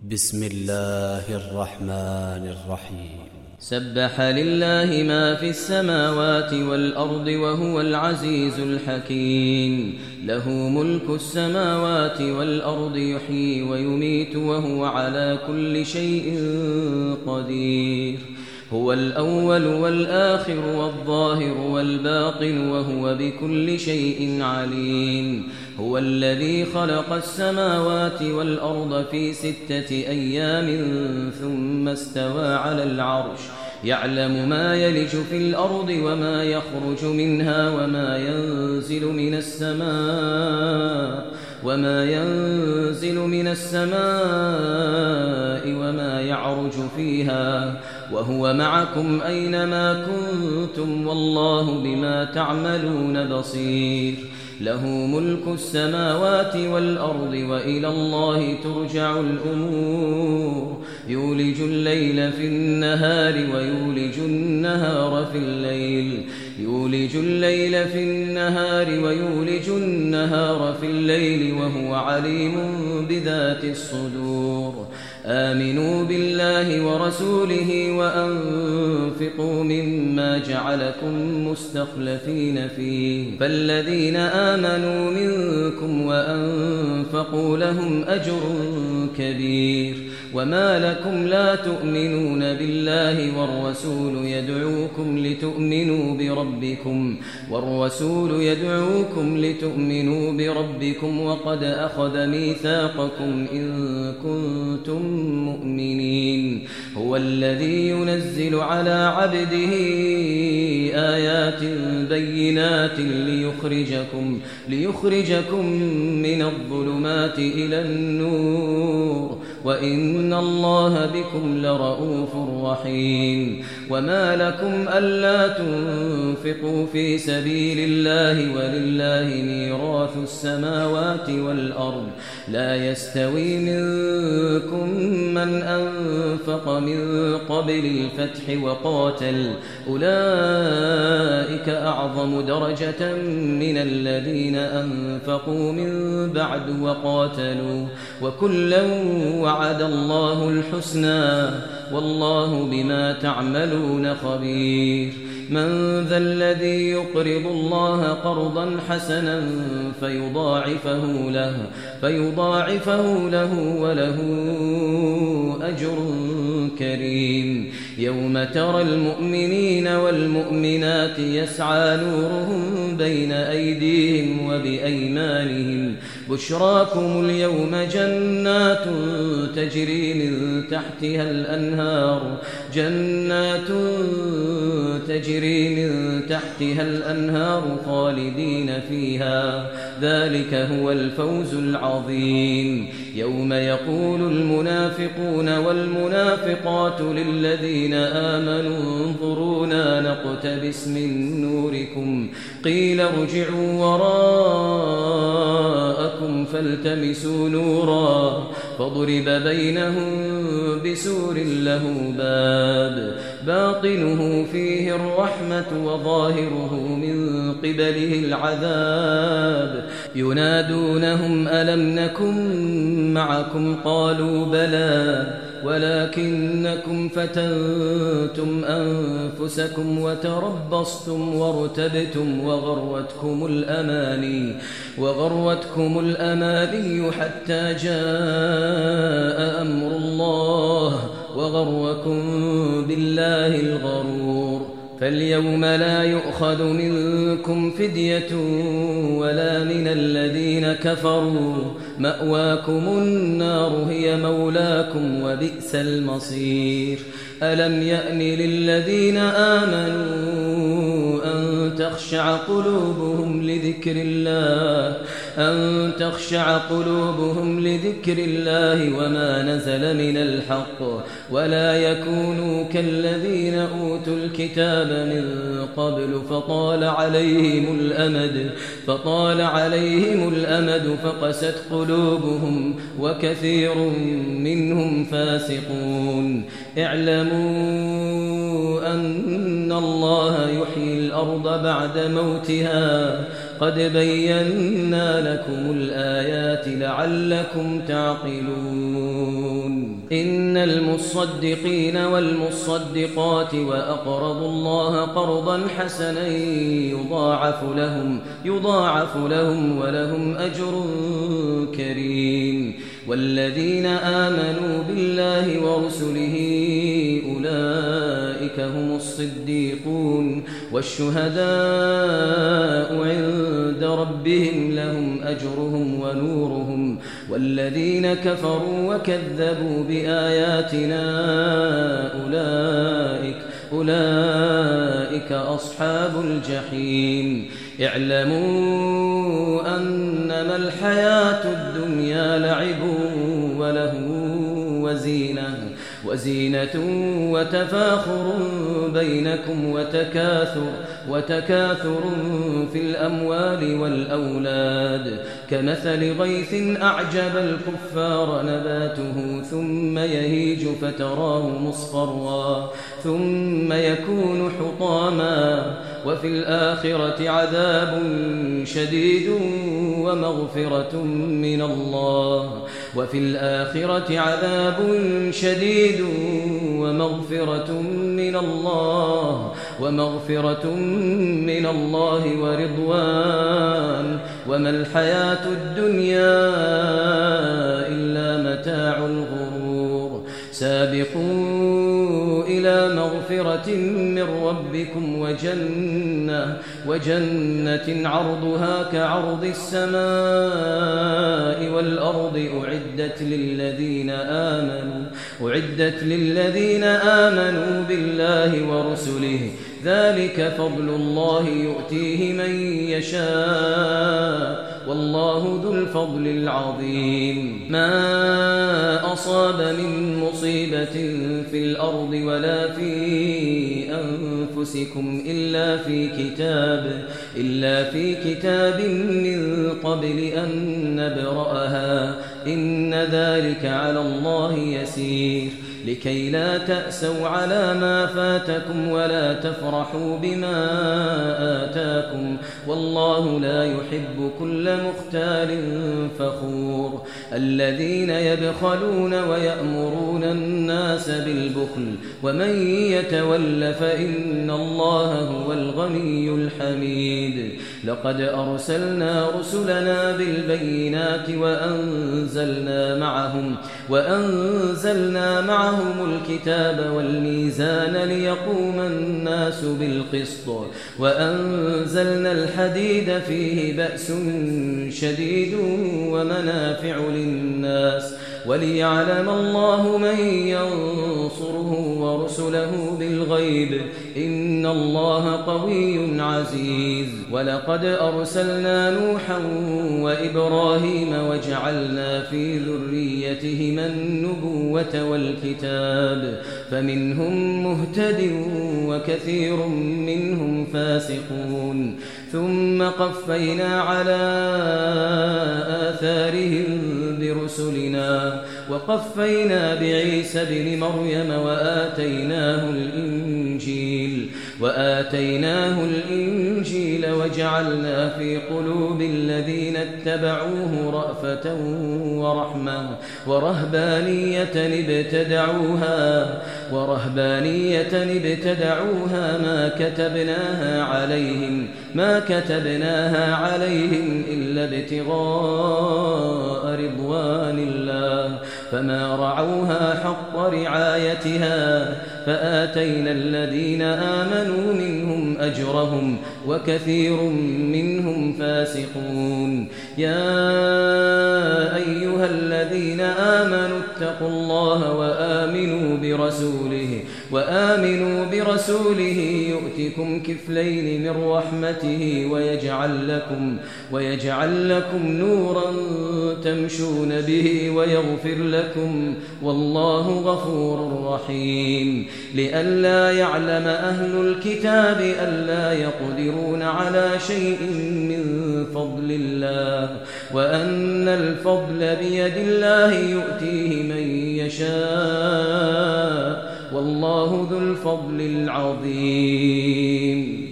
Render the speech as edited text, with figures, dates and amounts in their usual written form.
بسم الله الرحمن الرحيم. سبح لله ما في السماوات والأرض وهو العزيز الحكيم. له ملك السماوات والأرض يحيي ويميت وهو على كل شيء قدير. هو الأول والآخر والظاهر والباطن وهو بكل شيء عليم. هو الذي خلق السماوات والأرض في 6 أيام ثم استوى على العرش يعلم ما يلج في الأرض وما يخرج منها وما ينزل من السماء وما يعرج فيها وهو معكم أينما كنتم والله بما تعملون بصير. له ملك السماوات والأرض وإلى الله ترجع الأمور. يولج الليل في النهار ويولج النهار في الليل وهو عليم بذات الصدور. آمنوا بالله ورسوله وأنفقوا مما جعلكم مستخلفين فيه فالذين آمنوا منكم وأنفقوا لهم أجر كبير. وما لكم لا تؤمنون بالله والرسول يدعوكم لتؤمنوا بربكم وقد أخذ ميثاقكم إن كنتم مؤمنين. هو الذي ينزل على عبده آيات بينات ليخرجكم من الظلمات إلى النور وإن الله بكم لرؤوف رحيم. وما لكم ألا تنفقوا في سبيل الله ولله ميراث السماوات والأرض لا يستوي منكم من أنفق من قبل الفتح وقاتل أولئك أعظم درجة من الذين أنفقوا من بعد وقاتلوا وكلا وعد الله الحسنى والله بما تعملون خبير. من ذا الذي يقرض الله قرضا حسنا فيضاعفه له وله أجر كريم. يوم ترى المؤمنين والمؤمنات يسعى نورهم بين أيديهم وبأيمانهم بشراكم اليوم جنات تجري من تحتها الأنهار خالدين فيها ذلك هو الفوز العظيم. يوم يقول المنافقون والمنافقات للذين آمنوا انظرونا نقتبس من نوركم قيل ارجعوا وراءكم فالتمسوا نورا فضرب بينهم بسور له باب باطنه فيه الرحمة وظاهره من قبله العذاب. ينادونهم ألم نكن معكم قالوا بلى ولكنكم فتنتم أنفسكم وتربصتم وارتبتم وغرتكم الأماني حتى جاء أمر الله وغركم بالله الغرور. فاليوم لا يؤخذ منكم فدية ولا من الذين كفروا مأواكم النار هي مولاكم وبئس المصير. ألم يأن للذين آمنوا أن تخشع قلوبهم لذكر الله وما نزل من الحق ولا يكونوا كالذين أوتوا الكتاب من قبل فطال عليهم الأمد فقست قلوبهم وكثير منهم فاسقون. اعلموا أن الله يحيي الأرض بعد موتها قد بينا لكم الآيات لعلكم تعقلون. إن المصدقين والمصدقات وأقرضوا الله قرضا حسنا يضاعف لهم ولهم أجر كريم والذين آمنوا بالله ورسله أولئك هم الصديقون والشهداء عند ربهم لهم أجرهم ونورهم والذين كفروا وكذبوا بآياتنا أولئك أصحاب الجحيم اعلموا أنما الحياة الدنيا لعب وله وزينة وتفاخر بينكم وتكاثر في الأموال والأولاد كمثل غيث أعجب الكفار نباته ثم يهيج فتراه مصفرا ثم يكون حطاما وفي الآخرة عذاب شديد ومغفرة من الله ورضوان وما الحياة الدنيا إلا متاع الغرور سابقوا إلى مغفرة من ربكم وجنة عرضها كعرض السماء والأرض أعدت للذين آمنوا بالله ورسله ذلك فضل الله يؤتيه من يشاء والله ذو الفضل العظيم ما أصاب من مصيبة في الأرض ولا في أنفسكم إلا في كتاب من قبل أن نبرأها إن ذلك على الله يسير لكي لا تأسوا على ما فاتكم ولا تفرحوا بما آتاكم والله لا يحب كل مختال فخور الذين يبخلون ويأمرون الناس بالبخل ومن يتول فإن الله هو الغني الحميد لقد أرسلنا رسلنا بالبينات وأنزلنا معهم الكتاب والميزان ليقوم الناس بالقسط وأنزلنا الحديد فيه بأس شديد ومنافع للناس وليعلم الله من ينصره ورسله بالغيب إن الله قوي عزيز ولقد أرسلنا نوحا وإبراهيم وجعلنا في ذريتهما النبوة والكتاب فمنهم مهتد وكثير منهم فاسقون ثم قفينا على آثارهم برسلنا وقفينا بعيسى بن مريم وآتيناه الإنجيل وجعلنا في قلوب الذين اتبعوه رأفة ورحمة ورهبانية ابتدعوها ما كتبناها عليهم إلا ابتغاء رضوان الله فما رعوها حق رعايتها فآتينا الذين آمنوا منهم أجرهم وكثير منهم فاسقون يا أيها الذين آمنوا اتقوا الله وآمنوا برسوله يؤتكم كفلين من رحمته ويجعل لكم نورا تمشون به ويغفر لكم والله غفور رحيم لئلا يعلم أهل الكتاب ألا يقدرون على شيء من فضل الله وأن الفضل بيد الله يؤتيه من يشاء والله ذو الفضل العظيم